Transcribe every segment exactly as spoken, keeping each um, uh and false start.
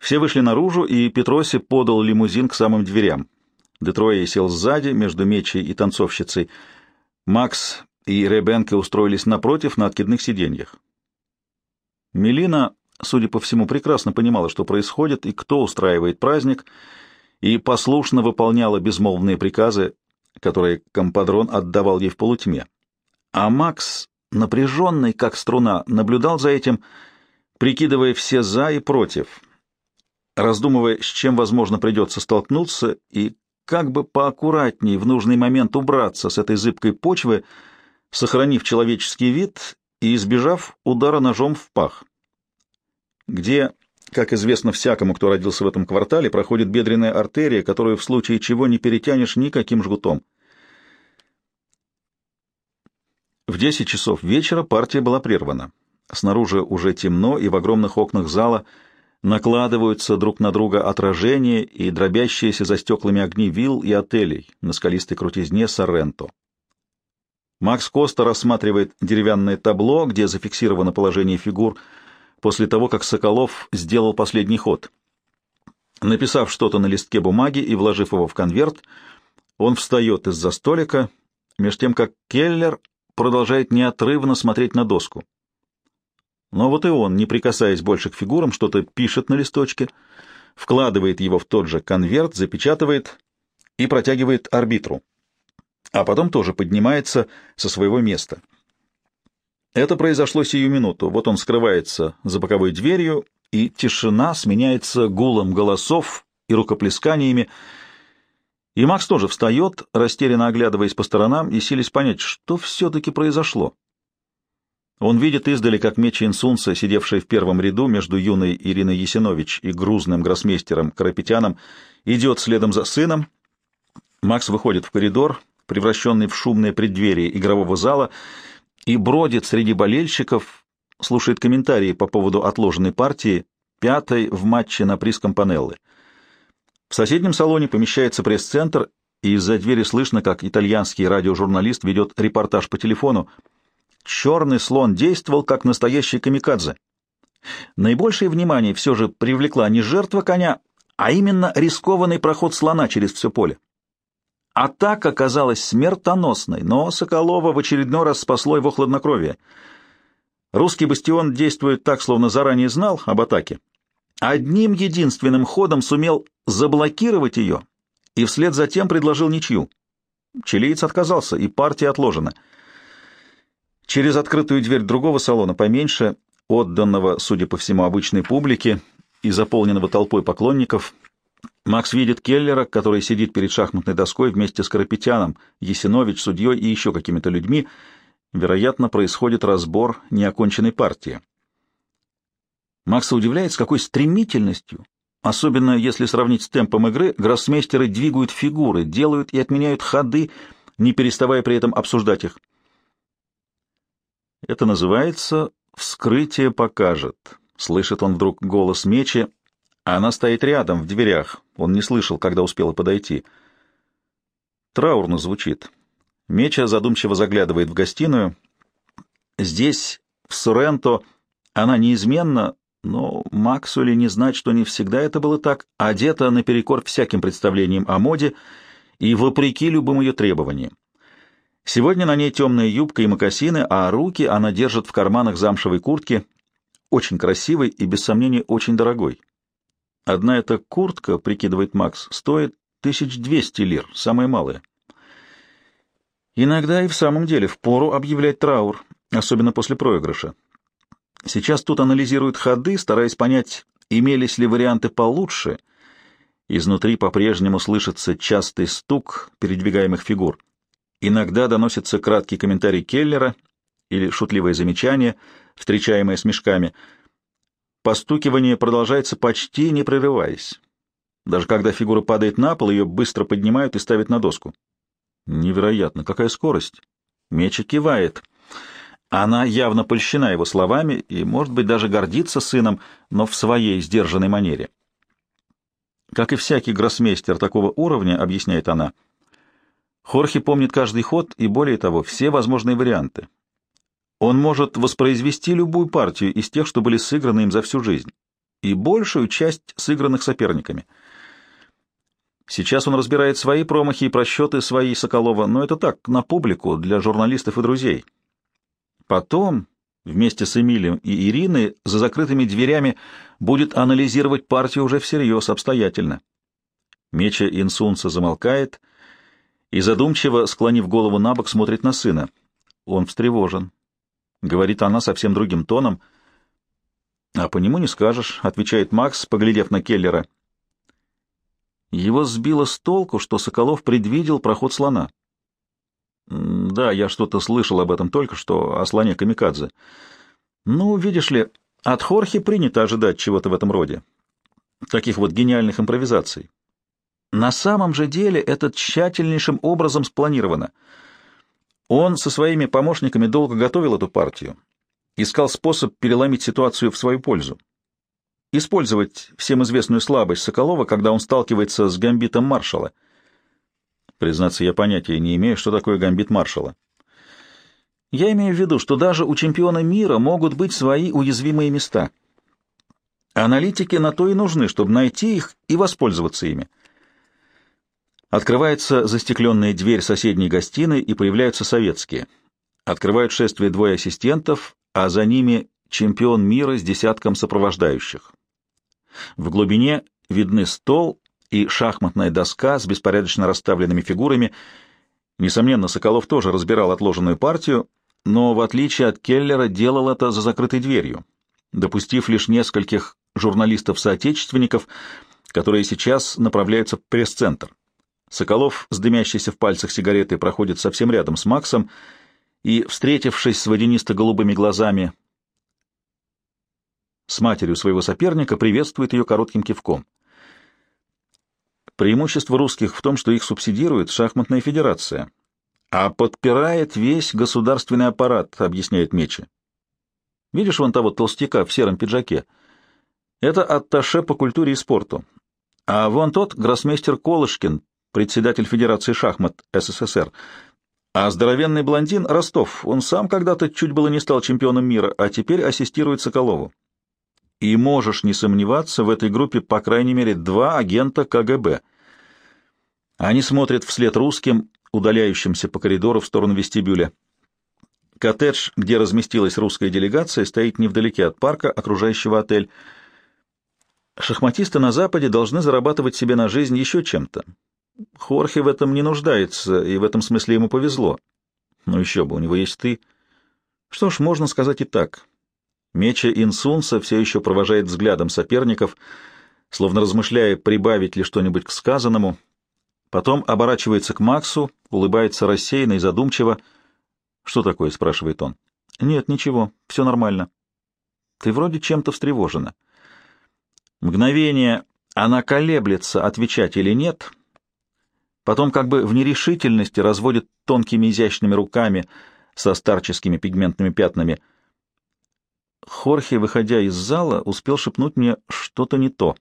Все вышли наружу, и Петроси подал лимузин к самым дверям. Детроя сел сзади, между Мечей и танцовщицей. Макс и Ребенка устроились напротив на откидных сиденьях. Мелина, судя по всему, прекрасно понимала, что происходит и кто устраивает праздник, и послушно выполняла безмолвные приказы, которые компадрон отдавал ей в полутьме. А Макс, напряженный, как струна, наблюдал за этим, прикидывая все «за» и «против», раздумывая, с чем, возможно, придется столкнуться и как бы поаккуратнее в нужный момент убраться с этой зыбкой почвы, сохранив человеческий вид и избежав удара ножом в пах, где, как известно всякому, кто родился в этом квартале, проходит бедренная артерия, которую в случае чего не перетянешь никаким жгутом. В десять часов вечера партия была прервана. Снаружи уже темно, и в огромных окнах зала накладываются друг на друга отражения и дробящиеся за стеклами огни вилл и отелей на скалистой крутизне Сорренто. Макс Коста рассматривает деревянное табло, где зафиксировано положение фигур после того, как Соколов сделал последний ход. Написав что-то на листке бумаги и вложив его в конверт, он встает из-за столика, меж тем как Келлер продолжает неотрывно смотреть на доску. Но вот и он, не прикасаясь больше к фигурам, что-то пишет на листочке, вкладывает его в тот же конверт, запечатывает и протягивает арбитру, а потом тоже поднимается со своего места. Это произошло сию минуту. Вот он скрывается за боковой дверью, и тишина сменяется гулом голосов и рукоплесканиями, и Макс тоже встает, растерянно оглядываясь по сторонам и силясь понять, что все-таки произошло. Он видит издали, как Меча Инсунца, сидевшая в первом ряду между юной Ириной Ясинович и грузным гроссмейстером Карапетяном, идет следом за сыном. Макс выходит в коридор, превращенный в шумное преддверие игрового зала, и бродит среди болельщиков, слушает комментарии по поводу отложенной партии, пятой в матче на приз Кампанеллы. В соседнем салоне помещается пресс-центр, и из-за двери слышно, как итальянский радиожурналист ведет репортаж по телефону. Черный слон действовал, как настоящий камикадзе. Наибольшее внимание все же привлекла не жертва коня, а именно рискованный проход слона через все поле. Атака оказалась смертоносной, но Соколова в очередной раз спасло его хладнокровие. Русский бастион действует так, словно заранее знал об атаке. Одним единственным ходом сумел заблокировать ее и вслед за тем предложил ничью. Чилиец отказался, и партия отложена. Через открытую дверь другого салона, поменьше, отданного, судя по всему, обычной публике и заполненного толпой поклонников, Макс видит Келлера, который сидит перед шахматной доской вместе с Карапетяном, Ясинович, судьей и еще какими-то людьми. Вероятно, происходит разбор неоконченной партии. Макса удивляет, с какой стремительностью, особенно если сравнить с темпом игры, гроссмейстеры двигают фигуры, делают и отменяют ходы, не переставая при этом обсуждать их. «Это называется «вскрытие покажет», — слышит он вдруг голос Мечи, а она стоит рядом, в дверях. Он не слышал, когда успела подойти. Траурно звучит. Меча задумчиво заглядывает в гостиную. Здесь, в Сорренто, она неизменно, но Максу ли не знать, что не всегда это было так, одета наперекор всяким представлениям о моде и вопреки любым ее требованиям. Сегодня на ней темная юбка и мокасины, а руки она держит в карманах замшевой куртки, очень красивой и, без сомнения, очень дорогой. Одна эта куртка, прикидывает Макс, стоит тысяч двести лир, самая малая. Иногда и в самом деле впору объявлять траур, особенно после проигрыша. Сейчас тут анализируют ходы, стараясь понять, имелись ли варианты получше. Изнутри по-прежнему слышится частый стук передвигаемых фигур. Иногда доносится краткий комментарий Келлера или шутливое замечание, встречаемое смешками. Постукивание продолжается почти не прерываясь. Даже когда фигура падает на пол, ее быстро поднимают и ставят на доску. Невероятно, какая скорость! Меча кивает. Она явно польщена его словами и, может быть, даже гордится сыном, но в своей сдержанной манере. Как и всякий гроссмейстер такого уровня, объясняет она, Хорхе помнит каждый ход и, более того, все возможные варианты. Он может воспроизвести любую партию из тех, что были сыграны им за всю жизнь. и большую часть сыгранных соперниками. Сейчас он разбирает свои промахи и просчеты свои Соколова, но это так, на публику, для журналистов и друзей. Потом, вместе с Эмилием и Ириной, за закрытыми дверями будет анализировать партию уже всерьез, обстоятельно. Меча Инсунца замолкает и, задумчиво, склонив голову на бок, смотрит на сына. Он встревожен. Говорит она совсем другим тоном. — А по нему не скажешь, — отвечает Макс, поглядев на Келлера. Его сбило с толку, что Соколов предвидел проход слона. — Да, я что-то слышал об этом только что, о слоне Камикадзе. Ну, видишь ли, от Хорхе принято ожидать чего-то в этом роде. Таких вот гениальных импровизаций. На самом же деле это тщательнейшим образом спланировано. Он со своими помощниками долго готовил эту партию, искал способ переломить ситуацию в свою пользу. Использовать всем известную слабость Соколова, когда он сталкивается с гамбитом маршала. Признаться, я понятия не имею, что такое гамбит маршала. Я имею в виду, что даже у чемпиона мира могут быть свои уязвимые места. Аналитики на то и нужны, чтобы найти их и воспользоваться ими. Открывается застекленная дверь соседней гостиной, и появляются советские. Открывают шествие двое ассистентов, а за ними чемпион мира с десятком сопровождающих. В глубине видны стол и шахматная доска с беспорядочно расставленными фигурами. Несомненно, Соколов тоже разбирал отложенную партию, но, в отличие от Келлера, делал это за закрытой дверью, допустив лишь нескольких журналистов-соотечественников, которые сейчас направляются в пресс-центр. Соколов с дымящейся в пальцах сигаретой проходит совсем рядом с Максом и, встретившись с водянисто-голубыми глазами с матерью своего соперника, приветствует ее коротким кивком. Преимущество русских в том, что их субсидирует шахматная федерация, а подпирает весь государственный аппарат, объясняет Мечи. Видишь вон того толстяка в сером пиджаке? Это атташе по культуре и спорту. А вон тот гроссмейстер Колышкин, председатель Федерации шахмат СССР. А здоровенный блондин Ростов, он сам когда-то чуть было не стал чемпионом мира, а теперь ассистирует Соколову. И можешь не сомневаться, в этой группе по крайней мере два агента ка гэ бэ. Они смотрят вслед русским, удаляющимся по коридору в сторону вестибюля. Коттедж, где разместилась русская делегация, стоит невдалеке от парка, окружающего отель. Шахматисты на Западе должны зарабатывать себе на жизнь еще чем-то. Хорхе в этом не нуждается, и в этом смысле ему повезло. Ну еще бы, у него есть ты. Что ж, можно сказать и так. Меча Инсунца все еще провожает взглядом соперников, словно размышляя, прибавить ли что-нибудь к сказанному. Потом оборачивается к Максу, улыбается рассеянно и задумчиво. «Что такое?» — спрашивает он. «Нет, ничего, все нормально. Ты вроде чем-то встревожена». Мгновение она колеблется, отвечать или нет. Потом как бы в нерешительности разводит тонкими изящными руками со старческими пигментными пятнами. Хорхе, выходя из зала, успел шепнуть мне что-то не то.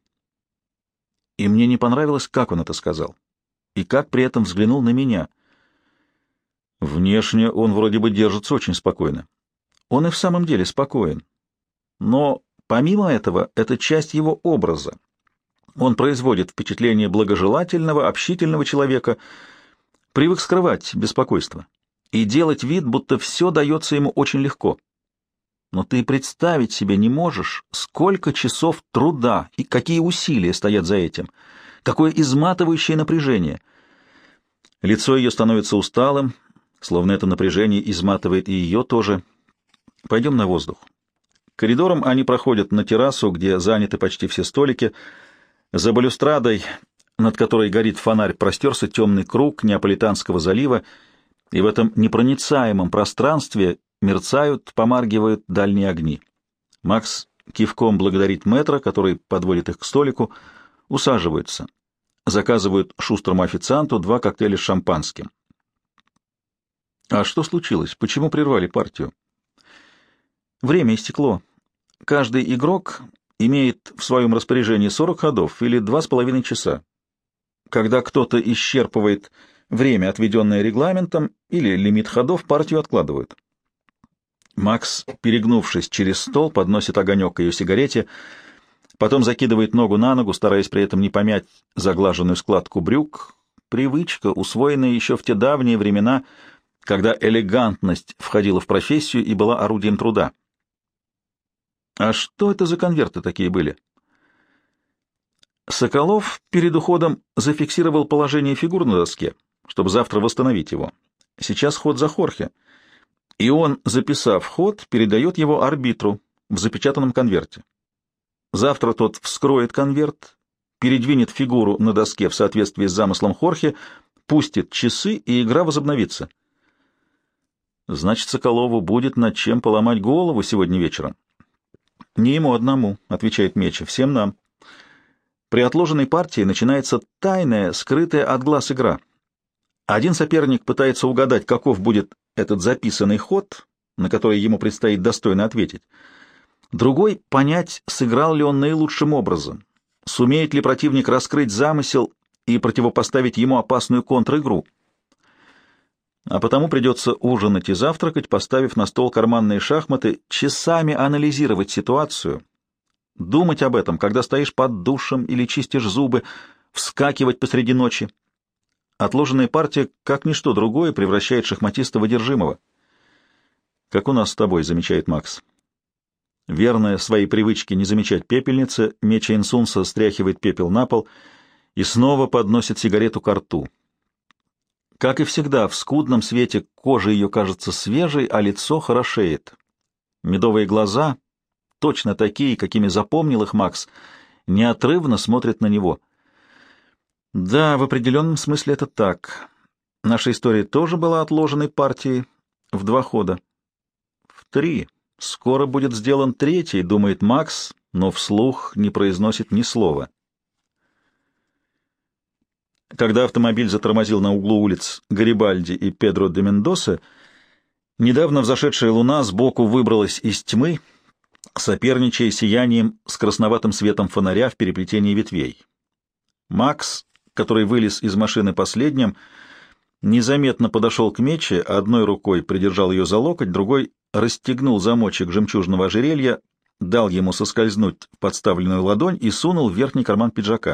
И мне не понравилось, как он это сказал, и как при этом взглянул на меня. Внешне он вроде бы держится очень спокойно. Он и в самом деле спокоен. Но помимо этого, это часть его образа. Он производит впечатление благожелательного, общительного человека, привык скрывать беспокойство и делать вид, будто все дается ему очень легко. Но ты представить себе не можешь, сколько часов труда и какие усилия стоят за этим, какое изматывающее напряжение. Лицо ее становится усталым, словно это напряжение изматывает и ее тоже. Пойдем на воздух. Коридором они проходят на террасу, где заняты почти все столики. За балюстрадой, над которой горит фонарь, простерся темный круг Неаполитанского залива, и в этом непроницаемом пространстве мерцают, помаргивают дальние огни. Макс кивком благодарит мэтра, который подводит их к столику, усаживаются. Заказывают шустрому официанту два коктейля с шампанским. А что случилось? Почему прервали партию? Время истекло. Каждый игрок имеет в своем распоряжении сорок ходов или два с половиной часа. Когда кто-то исчерпывает время, отведенное регламентом, или лимит ходов, партию откладывают. Макс, перегнувшись через стол, подносит огонек к ее сигарете. потом закидывает ногу на ногу, стараясь при этом не помять заглаженную складку брюк. Привычка, усвоенная еще в те давние времена, когда элегантность входила в профессию и была орудием труда. А что это за конверты такие были? Соколов перед уходом зафиксировал положение фигур на доске, чтобы завтра восстановить его. Сейчас ход за Хорхе, и он, записав ход, передает его арбитру в запечатанном конверте. Завтра тот вскроет конверт, передвинет фигуру на доске в соответствии с замыслом Хорхе, пустит часы, и игра возобновится. Значит, Соколову будет над чем поломать голову сегодня вечером. Не ему одному, — отвечает Меча, — всем нам. При отложенной партии начинается тайная, скрытая от глаз игра. Один соперник пытается угадать, каков будет этот записанный ход, на который ему предстоит достойно ответить. Другой — понять, сыграл ли он наилучшим образом, сумеет ли противник раскрыть замысел и противопоставить ему опасную контр-игру. А потому придется ужинать и завтракать, поставив на стол карманные шахматы, часами анализировать ситуацию, думать об этом, когда стоишь под душем или чистишь зубы, вскакивать посреди ночи. Отложенная партия, как ничто другое, превращает шахматиста в одержимого. «Как у нас с тобой», — замечает Макс. Верная своей привычке не замечать пепельницы, Меча Инсунса стряхивает пепел на пол и снова подносит сигарету ко рту. Как и всегда, в скудном свете кожа ее кажется свежей, а лицо хорошеет. Медовые глаза, точно такие, какими запомнил их Макс, неотрывно смотрят на него. Да, в определенном смысле это так. Наша история тоже была отложенной партией в два хода. В три. Скоро будет сделан третий, думает Макс, но вслух не произносит ни слова. Когда автомобиль затормозил на углу улиц Гарибальди и Педро де Мендоса, недавно взошедшая луна сбоку выбралась из тьмы, соперничая сиянием с красноватым светом фонаря в переплетении ветвей. Макс, который вылез из машины последним, незаметно подошел к Мече, одной рукой придержал ее за локоть, другой расстегнул замочек жемчужного ожерелья, дал ему соскользнуть в подставленную ладонь и сунул в верхний карман пиджака.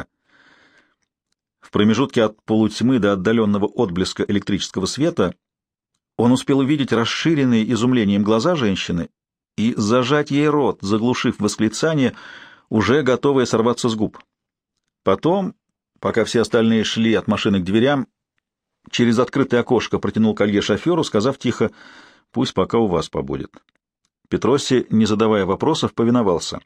В промежутке от полутьмы до отдаленного отблеска электрического света он успел увидеть расширенные изумлением глаза женщины и зажать ей рот, заглушив восклицание, уже готовое сорваться с губ. Потом, пока все остальные шли от машины к дверям, через открытое окошко протянул колье шоферу, сказав тихо: «Пусть пока у вас побудет». Петросси, не задавая вопросов, повиновался.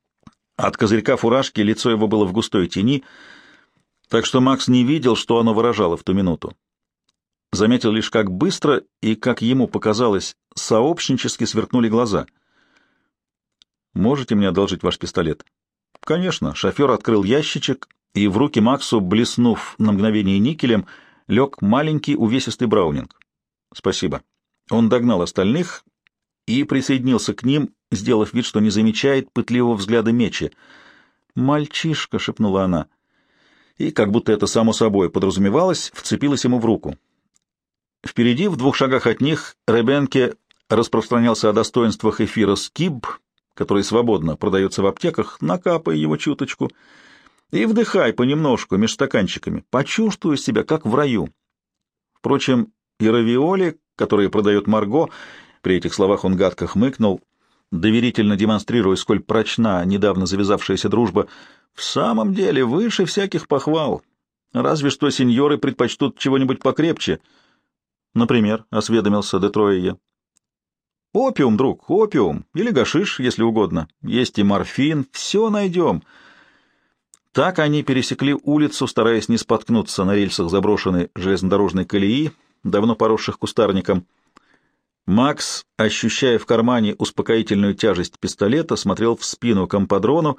От козырька фуражки лицо его было в густой тени, так что Макс не видел, что оно выражало в ту минуту. Заметил лишь, как быстро и, как ему показалось, сообщнически сверкнули глаза. «Можете мне одолжить ваш пистолет?» «Конечно». Шофер открыл ящичек, и в руки Максу, блеснув на мгновение никелем, лег маленький увесистый браунинг. «Спасибо». Он догнал остальных и присоединился к ним, сделав вид, что не замечает пытливого взгляда Мечи. «Мальчишка», — шепнула она, и, как будто это само собой подразумевалось, вцепилась ему в руку. Впереди, в двух шагах от них, Ребенке распространялся о достоинствах эфира «Скиб», который свободно продается в аптеках, накапай его чуточку и вдыхай понемножку меж стаканчиками, почувствуй себя, как в раю. Впрочем, и равиоли, которые продает Марго, при этих словах он гадко хмыкнул, доверительно демонстрируя, сколь прочна недавно завязавшаяся дружба, в самом деле выше всяких похвал. Разве что сеньоры предпочтут чего-нибудь покрепче. Например, осведомился де Троя. Опиум, друг, опиум, или гашиш, если угодно. Есть и морфин, все найдем. Так они пересекли улицу, стараясь не споткнуться на рельсах заброшенной железнодорожной колеи, давно поросших кустарником. Макс, ощущая в кармане успокоительную тяжесть пистолета, смотрел в спину компадрону,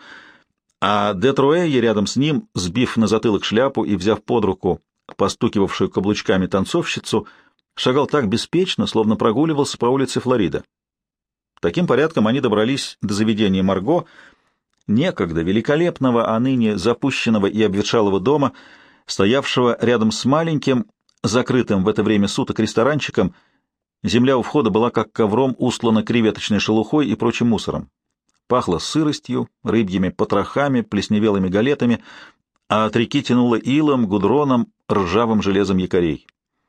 а де Троя рядом с ним, сбив на затылок шляпу и взяв под руку постукивавшую каблучками танцовщицу, шагал так беспечно, словно прогуливался по улице Флорида. Таким порядком они добрались до заведения Марго, некогда великолепного, а ныне запущенного и обветшалого дома, стоявшего рядом с маленьким, закрытым в это время суток ресторанчиком. Земля у входа была как ковром устлана креветочной шелухой и прочим мусором. Пахло сыростью, рыбьими потрохами, плесневелыми галетами, а от реки тянуло илом, гудроном, ржавым железом якорей.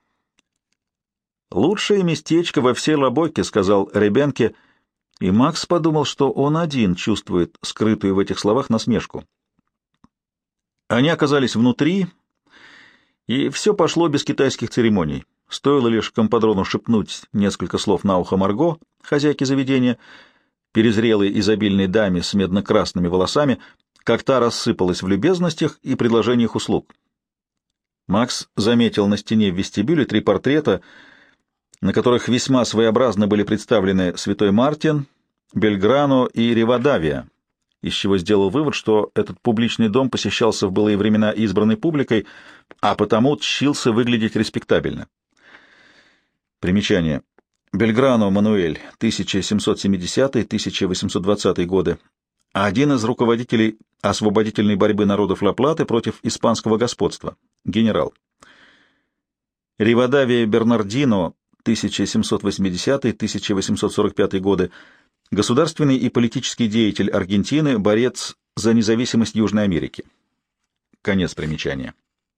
«Лучшее местечко во всей Лобоке», — сказал Ребенке, и Макс подумал, что он один чувствует скрытую в этих словах насмешку. Они оказались внутри, и все пошло без китайских церемоний. Стоило лишь компадрону шепнуть несколько слов на ухо Марго, хозяйке заведения, перезрелой изобильной даме с медно-красными волосами, как та рассыпалась в любезностях и предложениях услуг. Макс заметил на стене в вестибюле три портрета, на которых весьма своеобразно были представлены Святой Мартин, Бельграно и Ривадавия, из чего сделал вывод, что этот публичный дом посещался в былые времена избранной публикой, а потому тщился выглядеть респектабельно. Примечание. Бельграно Мануэль, тысяча семьсот семидесятый — тысяча восемьсот двадцатый годы, один из руководителей освободительной борьбы народов Ла-Платы против испанского господства, генерал. Ривадавия Бернардино, тысяча семьсот восьмидесятый — тысяча восемьсот сорок пятый годы, государственный и политический деятель Аргентины, борец за независимость Южной Америки. Конец примечания.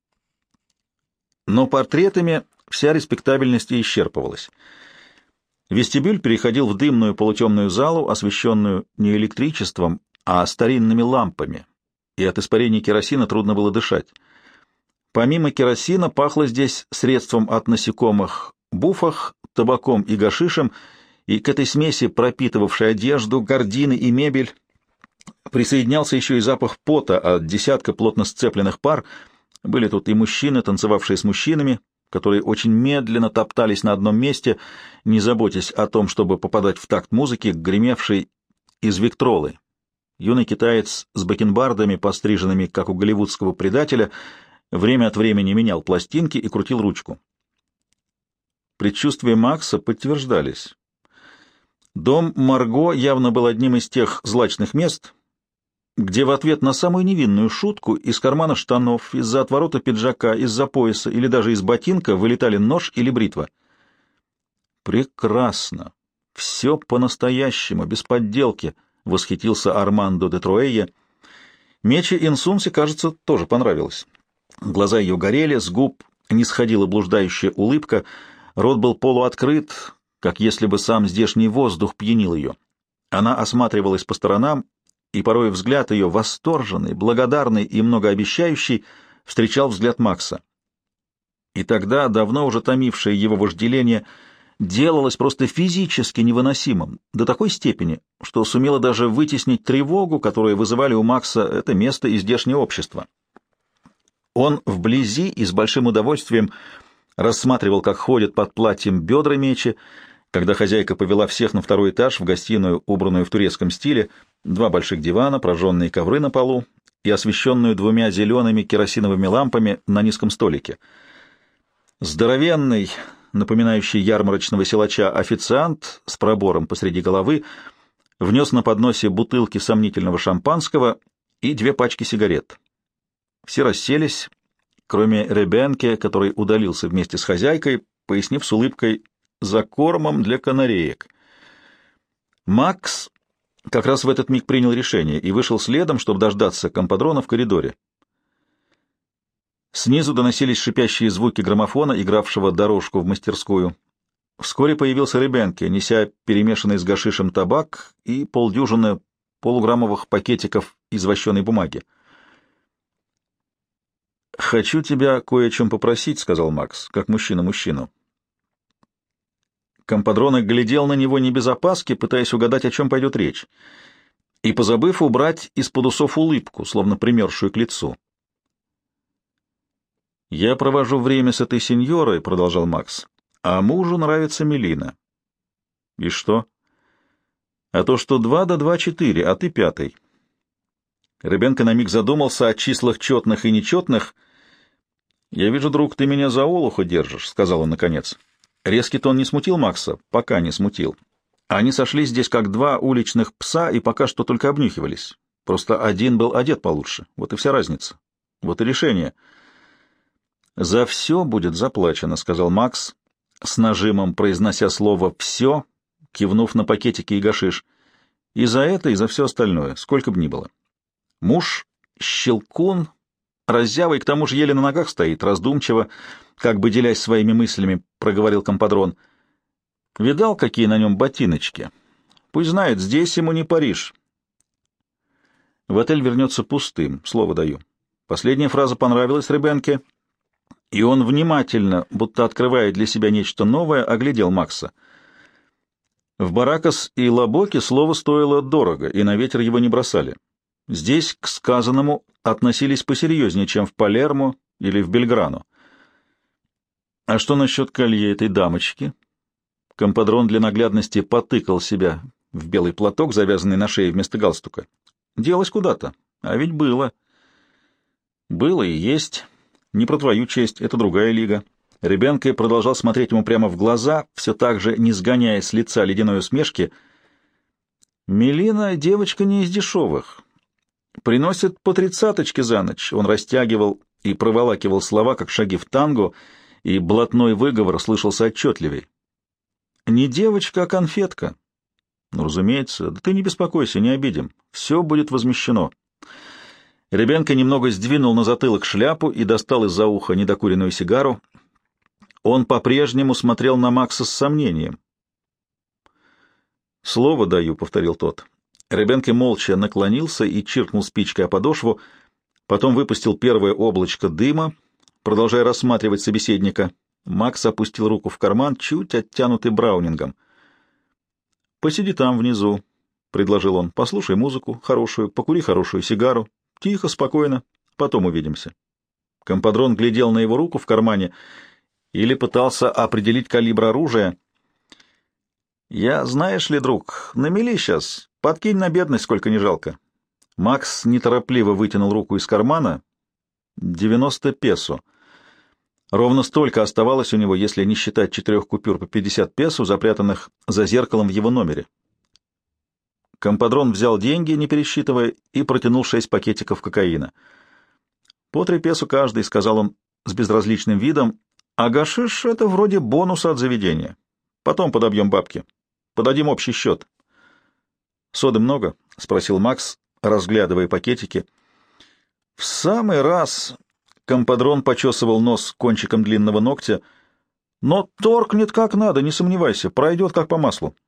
Но портретами вся респектабельность и исчерпывалась. Вестибюль переходил в дымную полутемную залу, освещенную не электричеством, а старинными лампами, и от испарения керосина трудно было дышать. Помимо керосина пахло здесь средством от насекомых буфах, табаком и гашишем, и к этой смеси, пропитывавшей одежду, гардины и мебель, присоединялся еще и запах пота от десятка плотно сцепленных пар. Были тут и мужчины, танцевавшие с мужчинами, которые очень медленно топтались на одном месте, не заботясь о том, чтобы попадать в такт музыки, гремевшей из виктролы. Юный китаец с бакенбардами, постриженными, как у голливудского предателя, время от времени менял пластинки и крутил ручку. Предчувствия Макса подтверждались. Дом Марго явно был одним из тех злачных мест, где в ответ на самую невинную шутку из кармана штанов, из-за отворота пиджака, из-за пояса или даже из ботинка вылетали нож или бритва. «Прекрасно! Все по-настоящему, без подделки!» — восхитился Армандо де Труэйе. Мече Инсунсе, кажется, тоже понравилось. Глаза ее горели, с губ не сходила блуждающая улыбка, рот был полуоткрыт, как если бы сам здешний воздух пьянил ее. Она осматривалась по сторонам, и порой взгляд ее, восторженный, благодарный и многообещающий, встречал взгляд Макса. И тогда давно уже томившее его вожделение делалось просто физически невыносимым, до такой степени, что сумело даже вытеснить тревогу, которую вызывали у Макса это место и здешнее общество. Он вблизи и с большим удовольствием рассматривал, как ходят под платьем бедра Мечи, когда хозяйка повела всех на второй этаж в гостиную, убранную в турецком стиле, два больших дивана, прожженные ковры на полу и освещенную двумя зелеными керосиновыми лампами на низком столике. Здоровенный, напоминающий ярмарочного силача, официант с пробором посреди головы внес на подносе бутылки сомнительного шампанского и две пачки сигарет. Все расселись, кроме Ребенке, который удалился вместе с хозяйкой, пояснив с улыбкой: «За кормом для канареек». Макс как раз в этот миг принял решение и вышел следом, чтобы дождаться компадрона в коридоре. Снизу доносились шипящие звуки граммофона, игравшего дорожку в мастерскую. Вскоре появился Ребенке, неся перемешанный с гашишем табак и полдюжины полуграммовых пакетиков из вощеной бумаги. «Хочу тебя кое о чем попросить», — сказал Макс, как мужчина мужчину. Компадрон глядел на него не без опаски, пытаясь угадать, о чем пойдет речь, и позабыв убрать из-под усов улыбку, словно примерзшую к лицу. «Я провожу время с этой сеньорой», — продолжал Макс, — «а мужу нравится Мелина». «И что?» «А то, что два да два — четыре, а ты пятый». Ребенко на миг задумался о числах четных и нечетных. «Я вижу, друг, ты меня за олуху держишь», — сказал он наконец. Резкий тон не смутил Макса, пока не смутил. Они сошлись здесь как два уличных пса и пока что только обнюхивались. Просто один был одет получше. Вот и вся разница. Вот и решение. «За все будет заплачено», — сказал Макс, с нажимом произнося слово «все», кивнув на пакетики и гашиш. И за это, и за все остальное, сколько бы ни было. Муж — щелкун, раззявый, к тому же еле на ногах стоит, раздумчиво, как бы делясь своими мыслями, проговорил компадрон. Видал, какие на нем ботиночки? Пусть знает, здесь ему не Париж. В отель вернется пустым, слово даю. Последняя фраза понравилась Ребенке, и он внимательно, будто открывая для себя нечто новое, оглядел Макса. В Баракас и Лабоке слово стоило дорого, и на ветер его не бросали. Здесь к сказанному относились посерьезнее, чем в Палермо или в Бельграну. А что насчет колье этой дамочки? Компадрон для наглядности потыкал себя в белый платок, завязанный на шее вместо галстука. Делось куда-то, а ведь было. Было и есть. Не про твою честь, это другая лига. Ребенка продолжал смотреть ему прямо в глаза, все так же не сгоняя с лица ледяной усмешки. Мелина девочка не из дешевых. Приносит по тридцаточке за ночь. Он растягивал и проволакивал слова, как шаги в танго, и блатной выговор слышался отчетливей. Не девочка, а конфетка. Ну, разумеется, да ты не беспокойся, не обидим. Все будет возмещено. Ребенка немного сдвинул на затылок шляпу и достал из-за уха недокуренную сигару. Он по-прежнему смотрел на Макса с сомнением. «Слово даю», — повторил тот. Ребенка молча наклонился и чиркнул спичкой о подошву, потом выпустил первое облачко дыма, продолжая рассматривать собеседника. Макс опустил руку в карман, чуть оттянутый браунингом. «Посиди там, внизу», — предложил он. «Послушай музыку хорошую, покури хорошую сигару. Тихо, спокойно. Потом увидимся». Компадрон глядел на его руку в кармане или пытался определить калибр оружия. «Я, знаешь ли, друг, на мели сейчас. Подкинь на бедность, сколько не жалко». Макс неторопливо вытянул руку из кармана. девяносто песо. Ровно столько оставалось у него, если не считать четырех купюр по пятьдесят песо, запрятанных за зеркалом в его номере. Компадрон взял деньги, не пересчитывая, и протянул шесть пакетиков кокаина. «По три песо каждый», — сказал он с безразличным видом, — «а гашиш — это вроде бонуса от заведения. Потом подобьем бабки. Подадим общий счет». «Соды много?» — спросил Макс, разглядывая пакетики. «В самый раз...» — компадрон почесывал нос кончиком длинного ногтя. «Но торкнет как надо, не сомневайся, пройдет как по маслу».